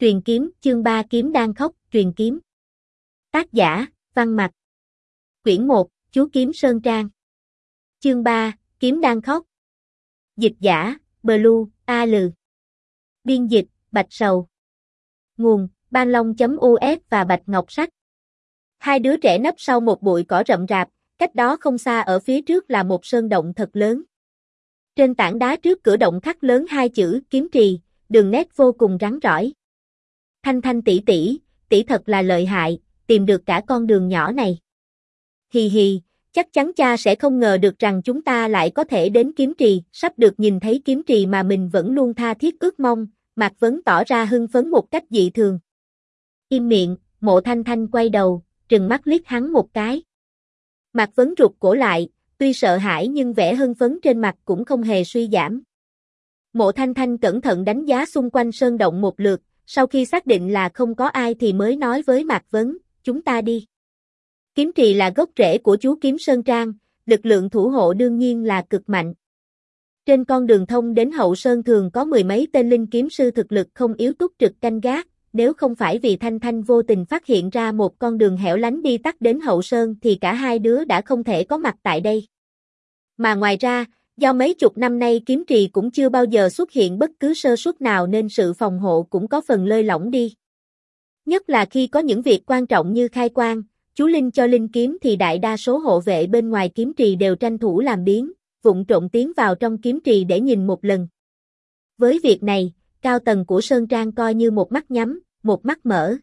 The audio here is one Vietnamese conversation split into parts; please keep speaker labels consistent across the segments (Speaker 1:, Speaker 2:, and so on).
Speaker 1: Truyền kiếm, chương 3 kiếm đan khốc, truyền kiếm. Tác giả, Văn Mặc. Quyển 1, Chú Kiếm Sơn Trang. Chương 3, Kiếm đan khốc. Dịch giả, Blue, A.L. Biên dịch, Bạch Sầu. Nguồn, banlong.us và Bạch Ngọc Sách. Hai đứa trẻ nấp sau một bụi cỏ rậm rạp, cách đó không xa ở phía trước là một sơn động thật lớn. Trên tảng đá trước cửa động khắc lớn hai chữ kiếm trì, đường nét vô cùng rắn rỏi. Thanh Thanh tỷ thật là lợi hại, tìm được cả con đường nhỏ này. Hì hì, chắc chắn cha sẽ không ngờ được rằng chúng ta lại có thể đến kiếm trì, sắp được nhìn thấy kiếm trì mà mình vẫn luôn tha thiết ước mong, Mạc Vấn tỏ ra hưng phấn một cách dị thường. Im miệng, Mộ Thanh Thanh quay đầu, trừng mắt liếc hắn một cái. Mạc Vấn rụt cổ lại, tuy sợ hãi nhưng vẻ hưng phấn trên mặt cũng không hề suy giảm. Mộ Thanh Thanh cẩn thận đánh giá xung quanh sơn động một lượt, sau khi xác định là không có ai thì mới nói với Mạc Vấn, chúng ta đi. Kiếm trì là gốc rễ của chú Kiếm Sơn Trang, lực lượng thủ hộ đương nhiên là cực mạnh. Trên con đường thông đến hậu sơn thường có mười mấy tên linh kiếm sư thực lực không yếu túc trực canh gác, nếu không phải vì Thanh Thanh vô tình phát hiện ra một con đường hẻo lánh đi tắt đến hậu sơn thì cả hai đứa đã không thể có mặt tại đây. Mà ngoài ra, do mấy chục năm nay kiếm trì cũng chưa bao giờ xuất hiện bất cứ sơ suất nào nên sự phòng hộ cũng có phần lơi lỏng đi. Nhất là khi có những việc quan trọng như khai quang, chú linh cho linh kiếm thì đại đa số hộ vệ bên ngoài kiếm trì đều tranh thủ làm biếng, vụng trộm tiến vào trong kiếm trì để nhìn một lần. Với việc này, cao tầng của Sơn Trang coi như một mắt nhắm, một mắt mở.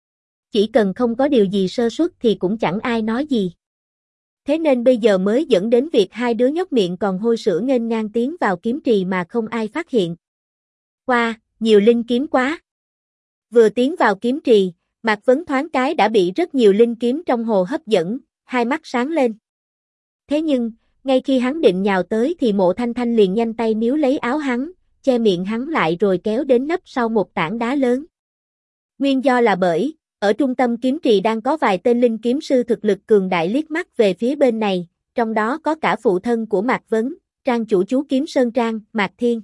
Speaker 1: Chỉ cần không có điều gì sơ suất thì cũng chẳng ai nói gì. Thế nên bây giờ mới dẫn đến việc hai đứa nhóc miệng còn hôi sữa nghênh ngang tiến vào kiếm trì mà không ai phát hiện. Wow, nhiều linh kiếm quá. Vừa tiến vào kiếm trì, Mạc Vấn thoáng cái đã bị rất nhiều linh kiếm trong hồ hấp dẫn, hai mắt sáng lên. Thế nhưng, ngay khi hắn định nhào tới thì Mộ Thanh Thanh liền nhanh tay níu lấy áo hắn, che miệng hắn lại rồi kéo đến nấp sau một tảng đá lớn. Nguyên do là bởi, ở trung tâm kiếm trì đang có vài tên linh kiếm sư thực lực cường đại liếc mắt về phía bên này, trong đó có cả phụ thân của Mạc Vấn, trang chủ chú Kiếm Sơn Trang, Mạc Thiên.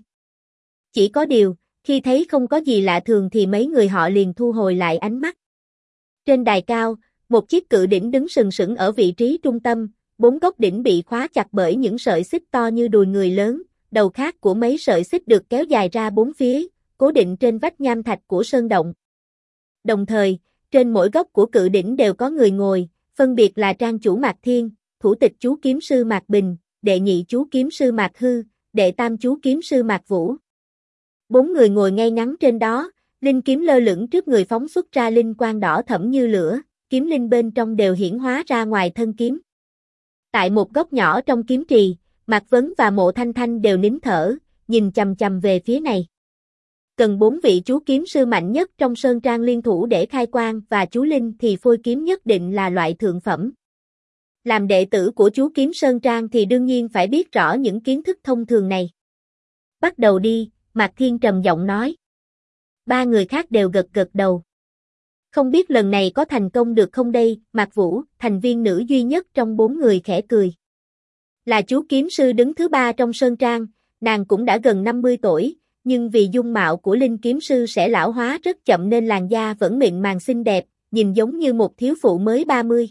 Speaker 1: Chỉ có điều, khi thấy không có gì lạ thường thì mấy người họ liền thu hồi lại ánh mắt. Trên đài cao, một chiếc cự đỉnh đứng sừng sững ở vị trí trung tâm, bốn góc đỉnh bị khóa chặt bởi những sợi xích to như đùi người lớn, đầu khác của mấy sợi xích được kéo dài ra bốn phía, cố định trên vách nham thạch của sơn động. Đồng thời, trên mỗi góc của cự đỉnh đều có người ngồi, phân biệt là trang chủ Mạc Thiên, thủ tịch chú kiếm sư Mạc Bình, đệ nhị chú kiếm sư Mạc Hư, đệ tam chú kiếm sư Mạc Vũ. Bốn người ngồi ngay ngắn trên đó, linh kiếm lơ lửng trước người phóng xuất ra linh quang đỏ thẫm như lửa, kiếm linh bên trong đều hiển hóa ra ngoài thân kiếm. Tại một góc nhỏ trong kiếm trì, Mạc Vấn và Mộ Thanh Thanh đều nín thở, nhìn chằm chằm về phía này. Cần 4 vị chú kiếm sư mạnh nhất trong Sơn Trang liên thủ để khai quang và chú linh thì phôi kiếm nhất định là loại thượng phẩm. Làm đệ tử của chú Kiếm Sơn Trang thì đương nhiên phải biết rõ những kiến thức thông thường này. Bắt đầu đi, Mạc Thiên trầm giọng nói. Ba người khác đều gật gật đầu. Không biết lần này có thành công được không đây, Mạc Vũ, thành viên nữ duy nhất trong 4 người khẽ cười. Là chú kiếm sư đứng thứ 3 trong Sơn Trang, nàng cũng đã gần 50 tuổi, nhưng vì dung mạo của linh kiếm sư sẽ lão hóa rất chậm nên làn da vẫn mịn màng xinh đẹp, nhìn giống như một thiếu phụ mới 30.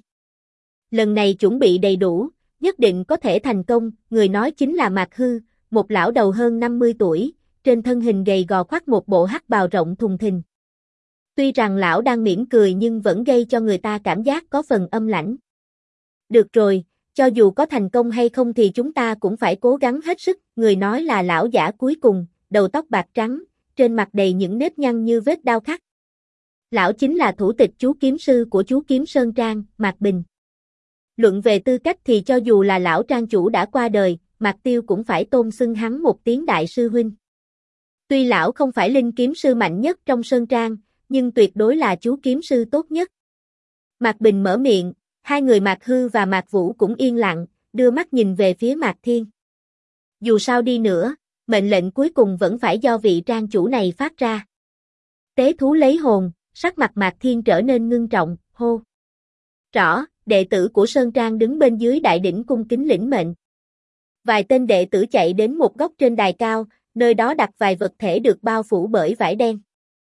Speaker 1: Lần này chuẩn bị đầy đủ, nhất định có thể thành công, người nói chính là Mạc Hư, một lão đầu hơn 50 tuổi, trên thân hình gầy gò khoác một bộ hắc bào rộng thùng thình. Tuy rằng lão đang mỉm cười nhưng vẫn gây cho người ta cảm giác có phần âm lãnh. Được rồi, cho dù có thành công hay không thì chúng ta cũng phải cố gắng hết sức, người nói là lão giả cuối cùng, đầu tóc bạc trắng, trên mặt đầy những nếp nhăn như vết đao khắc. Lão chính là thủ tịch chú kiếm sư của chú Kiếm Sơn Trang, Mạc Bình. Luận về tư cách thì cho dù là lão trang chủ đã qua đời, Mạc Tiêu cũng phải tôn xưng hắn một tiếng đại sư huynh. Tuy lão không phải linh kiếm sư mạnh nhất trong Sơn Trang, nhưng tuyệt đối là chú kiếm sư tốt nhất. Mạc Bình mở miệng, hai người Mạc Hư và Mạc Vũ cũng yên lặng, đưa mắt nhìn về phía Mạc Thiên. Dù sao đi nữa, mệnh lệnh cuối cùng vẫn phải do vị trang chủ này phát ra. Tế thú lấy hồn, sắc mặt Mạc Thiên trở nên ngưng trọng, hô. Rõ, đệ tử của Sơn Trang đứng bên dưới đại đỉnh cung kính lĩnh mệnh. Vài tên đệ tử chạy đến một góc trên đài cao, nơi đó đặt vài vật thể được bao phủ bởi vải đen.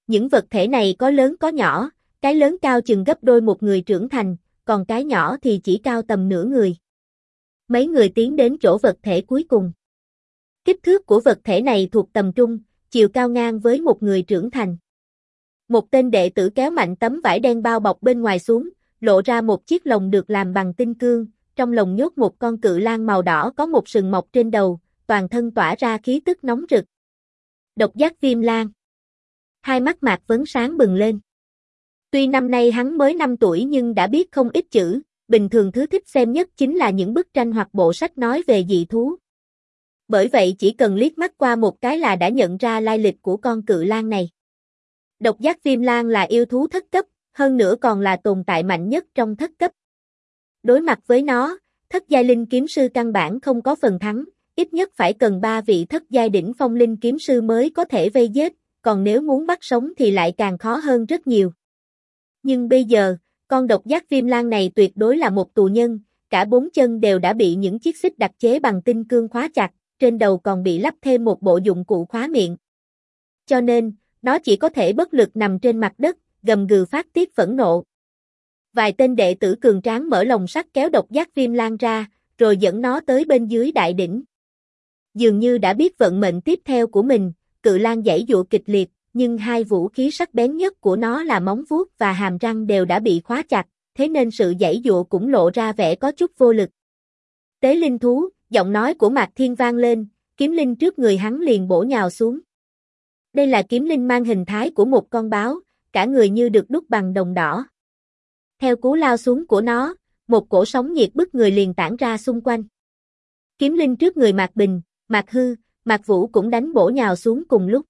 Speaker 1: Những vật thể này có lớn có nhỏ, cái lớn cao chừng gấp đôi một người trưởng thành, còn cái nhỏ thì chỉ cao tầm nửa người. Mấy người tiến đến chỗ vật thể cuối cùng. Kích thước của vật thể này thuộc tầm trung, chiều cao ngang với một người trưởng thành. Một tên đệ tử kéo mạnh tấm vải đen bao bọc bên ngoài xuống, lộ ra một chiếc lồng được làm bằng tinh cương, trong lồng nhốt một con cự lang màu đỏ có một sừng mọc trên đầu, toàn thân tỏa ra khí tức nóng rực. Độc giác viêm lang. Hai mắt Mạc Vấn sáng bừng lên. Tuy năm nay hắn mới 5 tuổi nhưng đã biết không ít chữ, bình thường thứ thích xem nhất chính là những bức tranh hoặc bộ sách nói về dị thú. Bởi vậy chỉ cần liếc mắt qua một cái là đã nhận ra lai lịch của con cự lang này. Độc giác viêm lang là yêu thú thất cấp, hơn nữa còn là tồn tại mạnh nhất trong thất cấp. Đối mặt với nó, thất giai linh kiếm sư căn bản không có phần thắng, ít nhất phải cần 3 vị thất giai đỉnh phong linh kiếm sư mới có thể vây giết, còn nếu muốn bắt sống thì lại càng khó hơn rất nhiều. Nhưng bây giờ, con độc giác viêm lang này tuyệt đối là một tù nhân, cả 4 chân đều đã bị những chiếc xích đặc chế bằng tinh cương khóa chặt, trên đầu còn bị lắp thêm một bộ dụng cụ khóa miệng. Cho nên, nó chỉ có thể bất lực nằm trên mặt đất, gầm gừ phát tiết phẫn nộ. Vài tên đệ tử cường tráng mở lồng sắt kéo độc giác viêm lang ra, rồi dẫn nó tới bên dưới đại đỉnh. Dường như đã biết vận mệnh tiếp theo của mình, cự lang giãy giụa kịch liệt, nhưng hai vũ khí sắc bén nhất của nó là móng vuốt và hàm răng đều đã bị khóa chặt, thế nên sự giãy giụa cũng lộ ra vẻ có chút vô lực. Tế linh thú, giọng nói của Mạc Thiên vang lên, kiếm linh trước người hắn liền bổ nhào xuống. Đây là kiếm linh mang hình thái của một con báo, cả người như được đúc bằng đồng đỏ. Theo cú lao xuống của nó, một cổ sóng nhiệt bức người liền tản ra xung quanh. Kiếm linh trước người Mạc Bình, Mạc Hư, Mạc Vũ cũng đánh bổ nhào xuống cùng lúc.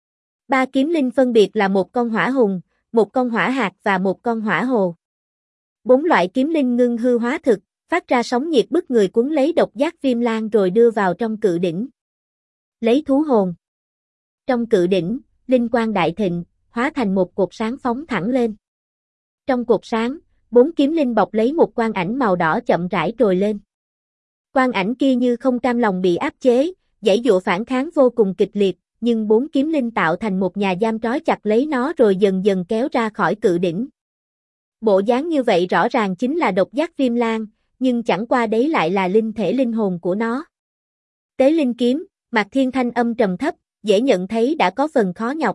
Speaker 1: 3 kiếm linh phân biệt là một con hỏa hùng, một con hỏa hạt và một con hỏa hồ. 4 loại kiếm linh ngưng hư hóa thực, phát ra sóng nhiệt bức người cuốn lấy độc giác viêm lang rồi đưa vào trong cự đỉnh. Lấy thú hồn. Trong cự đỉnh, linh quang đại thịnh, hóa thành một cột sáng phóng thẳng lên. Trong cột sáng, 4 kiếm linh bọc lấy một quang ảnh màu đỏ chậm rãi trồi lên. Quang ảnh kia như không cam lòng bị áp chế, giãy giụa phản kháng vô cùng kịch liệt, nhưng 4 kiếm linh tạo thành một nhà giam trói chặt lấy nó rồi dần dần kéo ra khỏi cự đỉnh. Bộ dáng như vậy rõ ràng chính là độc giác viêm lang, nhưng chẳng qua đấy lại là linh thể linh hồn của nó. Tế linh kiếm, Mạc Thiên thanh âm trầm thấp, dễ nhận thấy đã có phần khó nhọc.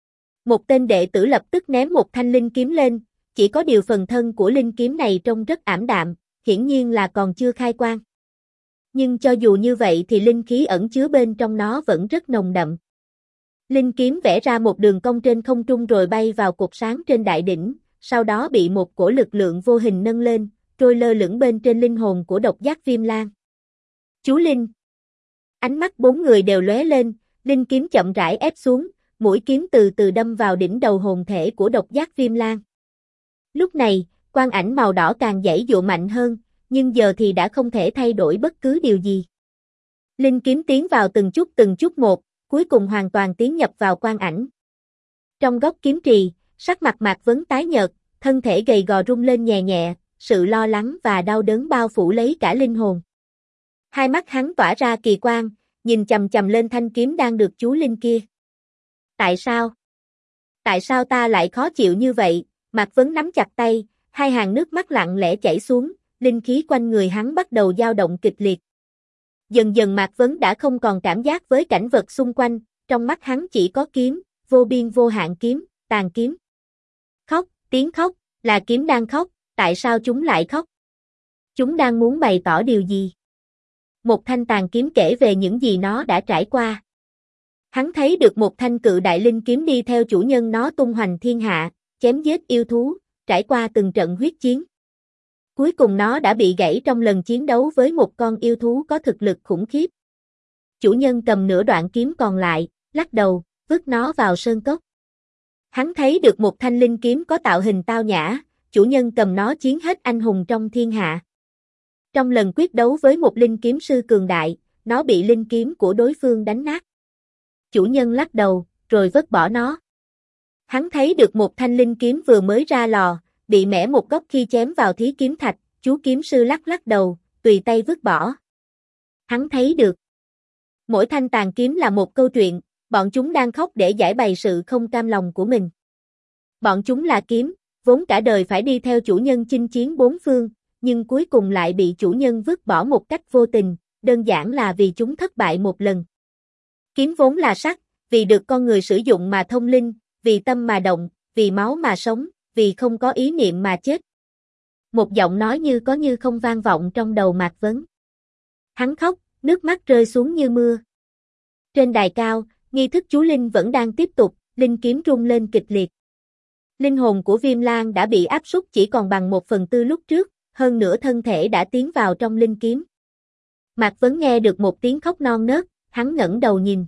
Speaker 1: Một tên đệ tử lập tức ném một thanh linh kiếm lên, chỉ có điều phần thân của linh kiếm này trông rất ảm đạm, hiển nhiên là còn chưa khai quang. Nhưng cho dù như vậy thì linh khí ẩn chứa bên trong nó vẫn rất nồng đậm. Linh kiếm vẽ ra một đường cong trên không trung rồi bay vào cột sáng trên đại đỉnh, sau đó bị một cổ lực lượng vô hình nâng lên, trôi lơ lửng bên trên linh hồn của độc giác viêm lang. Chú Linh. Ánh mắt 4 người đều lóe lên, linh kiếm chậm rãi ép xuống, mũi kiếm từ từ đâm vào đỉnh đầu hồn thể của độc giác viêm lang. Lúc này, quang ảnh màu đỏ càng giãy giụa mạnh hơn, nhưng giờ thì đã không thể thay đổi bất cứ điều gì. Linh kiếm tiến vào từng chút một, cuối cùng hoàn toàn tiến nhập vào quang ảnh. Trong góc kiếm trì, sắc mặt Mạc Vấn tái nhợt, thân thể gầy gò rung lên nhẹ nhẹ, sự lo lắng và đau đớn bao phủ lấy cả linh hồn. Hai mắt hắn tỏa ra kỳ quang, nhìn chằm chằm lên thanh kiếm đang được chú Linh kia. Tại sao? Tại sao ta lại khó chịu như vậy? Mạc Vấn nắm chặt tay, hai hàng nước mắt lặng lẽ chảy xuống, linh khí quanh người hắn bắt đầu dao động kịch liệt. Dần dần Mạc Vấn đã không còn cảm giác với cảnh vật xung quanh, trong mắt hắn chỉ có kiếm, vô biên vô hạn kiếm, tàn kiếm. Khóc, tiếng khóc, là kiếm đang khóc, tại sao chúng lại khóc? Chúng đang muốn bày tỏ điều gì? Một thanh tàn kiếm kể về những gì nó đã trải qua. Hắn thấy được một thanh cự đại linh kiếm đi theo chủ nhân nó tung hoành thiên hạ, chém giết yêu thú, trải qua từng trận huyết chiến. Cuối cùng nó đã bị gãy trong lần chiến đấu với một con yêu thú có thực lực khủng khiếp. Chủ nhân cầm nửa đoạn kiếm còn lại, lắc đầu, vứt nó vào sơn cốc. Hắn thấy được một thanh linh kiếm có tạo hình tao nhã, chủ nhân cầm nó chiến hết anh hùng trong thiên hạ. Trong lần quyết đấu với một linh kiếm sư cường đại, nó bị linh kiếm của đối phương đánh nát. Chủ nhân lắc đầu, rồi vứt bỏ nó. Hắn thấy được một thanh linh kiếm vừa mới ra lò, bị mẻ một góc khi chém vào thí kiếm thạch, chú kiếm sư lắc đầu, tùy tay vứt bỏ. Hắn thấy được mỗi thanh tàn kiếm là một câu chuyện, Bọn chúng đang khóc để giải bày sự không cam lòng của mình. Bọn chúng là kiếm, vốn cả đời phải đi theo chủ nhân chinh chiến bốn phương, nhưng cuối cùng lại bị chủ nhân vứt bỏ một cách vô tình, đơn giản là vì chúng thất bại một lần. Kiếm vốn là sắt, vì được con người sử dụng mà thông linh, vì tâm mà động, vì máu mà sống, vì không có ý niệm mà chết. Một giọng nói như có như không vang vọng trong đầu Mạc Vấn. Hắn khóc, nước mắt rơi xuống như mưa. Trên đài cao, nghi thức chú linh vẫn đang tiếp tục, linh kiếm rung lên kịch liệt. Linh hồn của Viêm Lan đã bị áp súc chỉ còn bằng 1/4 lúc trước, hơn nữa thân thể đã tiến vào trong linh kiếm. Mạc Vấn nghe được một tiếng khóc non nớt, hắn ngẩng đầu nhìn.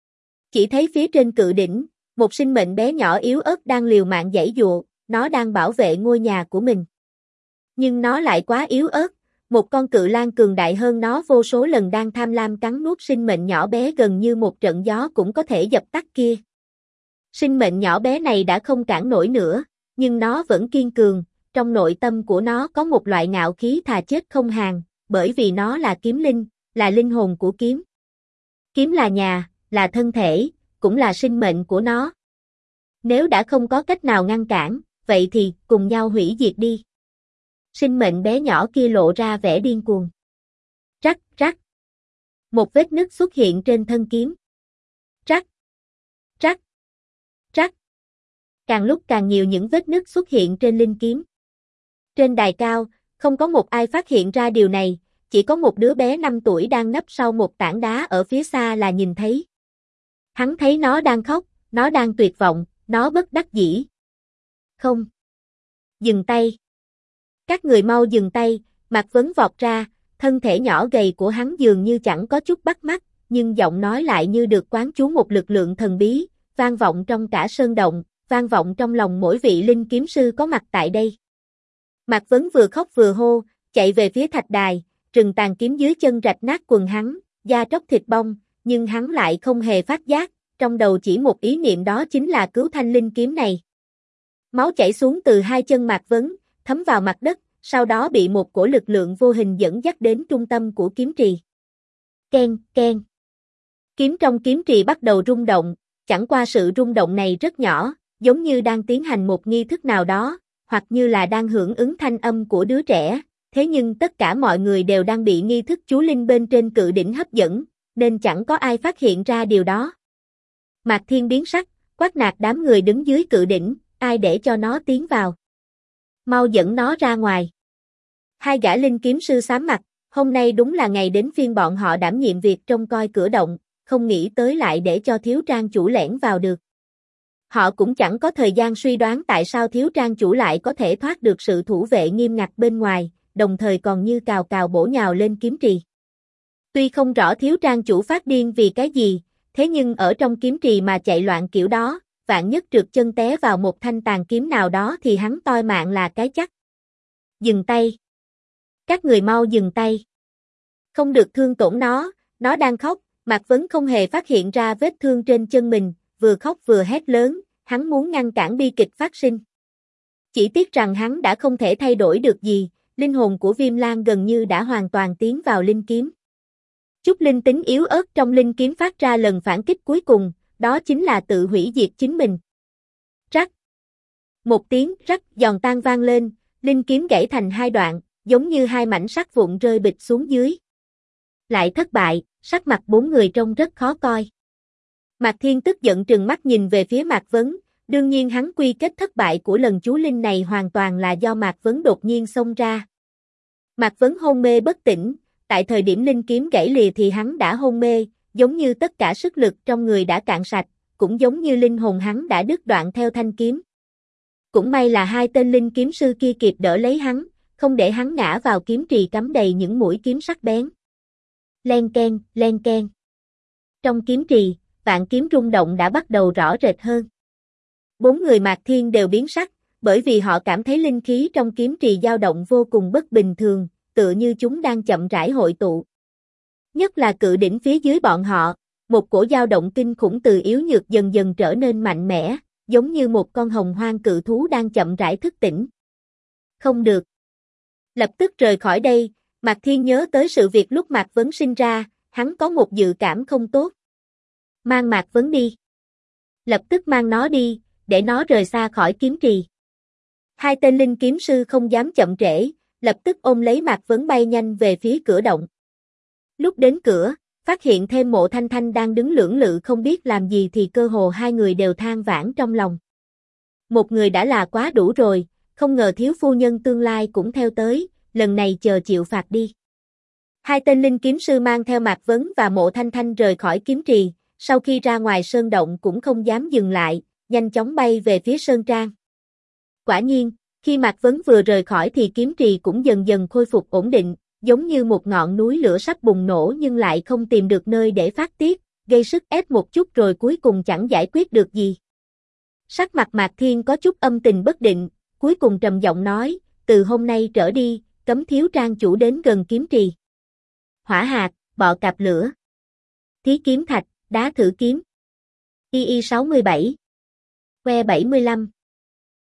Speaker 1: Chỉ thấy phía trên cự đỉnh, một sinh mệnh bé nhỏ yếu ớt đang liều mạng giãy giụa, nó đang bảo vệ ngôi nhà của mình. Nhưng nó lại quá yếu ớt, một con cự lang cường đại hơn nó vô số lần đang tham lam cắn nuốt sinh mệnh nhỏ bé gần như một trận gió cũng có thể dập tắt kia. Sinh mệnh nhỏ bé này đã không cản nổi nữa, nhưng nó vẫn kiên cường, trong nội tâm của nó có một loại ngạo khí thà chết không hàng, bởi vì nó là kiếm linh, là linh hồn của kiếm. Kiếm là nhà, là thân thể, cũng là sinh mệnh của nó. Nếu đã không có cách nào ngăn cản, vậy thì cùng nhau hủy diệt đi. Sinh mệnh bé nhỏ kia lộ ra vẻ điên cuồng. Rắc, rắc. Một vết nứt xuất hiện trên thân kiếm. Rắc, rắc, rắc. Càng lúc càng nhiều những vết nứt xuất hiện trên linh kiếm. Trên đài cao, không có một ai phát hiện ra điều này, chỉ có một đứa bé 5 tuổi đang nấp sau một tảng đá ở phía xa là nhìn thấy. Hắn thấy nó đang khóc, nó đang tuyệt vọng, nó bất đắc dĩ. Không. Dừng tay. Các người mau dừng tay, Mạc Vấn vọt ra, thân thể nhỏ gầy của hắn dường như chẳng có chút bắt mắt, nhưng giọng nói lại như được quán chú một lực lượng thần bí, vang vọng trong cả sơn động, vang vọng trong lòng mỗi vị linh kiếm sư có mặt tại đây. Mạc Vấn vừa khóc vừa hô, chạy về phía thạch đài, rừng tàn kiếm dưới chân rạch nát quần hắn, da tróc thịt bong, nhưng hắn lại không hề phát giác, trong đầu chỉ một ý niệm đó chính là cứu thanh linh kiếm này. Máu chảy xuống từ hai chân Mạc Vấn, thấm vào mặt đất, sau đó bị một cổ lực lượng vô hình dẫn dắt đến trung tâm của kiếm trì. Keng, keng. Kiếm trong kiếm trì bắt đầu rung động, chẳng qua sự rung động này rất nhỏ, giống như đang tiến hành một nghi thức nào đó, hoặc như là đang hưởng ứng thanh âm của đứa trẻ, thế nhưng tất cả mọi người đều đang bị nghi thức chú linh bên trên cự đỉnh hấp dẫn, nên chẳng có ai phát hiện ra điều đó. Mạc Thiên biến sắc, quát nạt đám người đứng dưới cự đỉnh, ai để cho nó tiến vào. Mau dẫn nó ra ngoài. Hai gã linh kiếm sư xám mặt, hôm nay đúng là ngày đến phiên bọn họ đảm nhiệm việc trông coi cửa động, không nghĩ tới lại để cho thiếu trang chủ lẻn vào được. Họ cũng chẳng có thời gian suy đoán tại sao thiếu trang chủ lại có thể thoát được sự thủ vệ nghiêm ngặt bên ngoài, đồng thời còn như cào cào bổ nhào lên kiếm trì. Tuy không rõ thiếu trang chủ phát điên vì cái gì, thế nhưng ở trong kiếm trì mà chạy loạn kiểu đó, vạn nhất trượt chân té vào một thanh tàn kiếm nào đó thì hắn toi mạng là cái chắc. Dừng tay. Các người mau dừng tay. Không được thương tổn nó đang khóc, Mạc Vấn không hề phát hiện ra vết thương trên chân mình, vừa khóc vừa hét lớn, hắn muốn ngăn cản bi kịch phát sinh. Chỉ tiếc rằng hắn đã không thể thay đổi được gì, linh hồn của Viêm Lan gần như đã hoàn toàn tiến vào linh kiếm. Chút linh tính yếu ớt trong linh kiếm phát ra lần phản kích cuối cùng, đó chính là tự hủy diệt chính mình. Rắc. Một tiếng rắc giòn tan vang lên, linh kiếm gãy thành hai đoạn, giống như hai mảnh sắt vụn rơi bịch xuống dưới. Lại thất bại, sắc mặt bốn người trông rất khó coi. Mạc Thiên tức giận trừng mắt nhìn về phía Mạc Vấn, đương nhiên hắn quy kết thất bại của lần chú linh này hoàn toàn là do Mạc Vấn đột nhiên xông ra. Mạc Vấn hôn mê bất tỉnh, tại thời điểm linh kiếm gãy lìa thì hắn đã hôn mê, giống như tất cả sức lực trong người đã cạn sạch, cũng giống như linh hồn hắn đã đứt đoạn theo thanh kiếm. Cũng may là hai tên linh kiếm sư kia kịp đỡ lấy hắn, không để hắn ngã vào kiếm trì cắm đầy những mũi kiếm sắc bén. Len keng, len keng. Trong kiếm trì, vạn kiếm rung động đã bắt đầu rõ rệt hơn. Bốn người Mạc Thiên đều biến sắc, bởi vì họ cảm thấy linh khí trong kiếm trì dao động vô cùng bất bình thường, tựa như chúng đang chậm rãi hội tụ. Nhất là cự đỉnh phía dưới bọn họ, một cổ dao động kinh khủng từ yếu nhược dần dần trở nên mạnh mẽ, giống như một con hồng hoang cự thú đang chậm rãi thức tỉnh. Không được. Lập tức rời khỏi đây, Mạc Thiên nhớ tới sự việc lúc Mạc Vấn sinh ra, hắn có một dự cảm không tốt. Mang Mạc Vấn đi. Lập tức mang nó đi, để nó rời xa khỏi kiếm trì. Hai tên linh kiếm sư không dám chậm trễ, lập tức ôm lấy Mạc Vấn bay nhanh về phía cửa động. Lúc đến cửa, phát hiện thêm Mộ Thanh Thanh đang đứng lưỡng lự không biết làm gì thì cơ hồ hai người đều than vãn trong lòng. Một người đã là quá đủ rồi, không ngờ thiếu phu nhân tương lai cũng theo tới, lần này chờ chịu phạt đi. Hai tên linh kiếm sư mang theo Mạc Vấn và Mộ Thanh Thanh rời khỏi kiếm trì, sau khi ra ngoài sơn động cũng không dám dừng lại, nhanh chóng bay về phía sơn trang. Quả nhiên, khi Mạc Vấn vừa rời khỏi thì kiếm trì cũng dần dần khôi phục ổn định, giống như một ngọn núi lửa sắp bùng nổ nhưng lại không tìm được nơi để phát tiết, gây sức ép một chút rồi cuối cùng chẳng giải quyết được gì. Sắc mặt Mạc Thiên có chút âm tình bất định, cuối cùng trầm giọng nói, từ hôm nay trở đi, cấm thiếu trang chủ đến gần kiếm trì. Hỏa hạt, bọ cạp lửa. Thí kiếm thạch, đá thử kiếm. II 67. Que 75.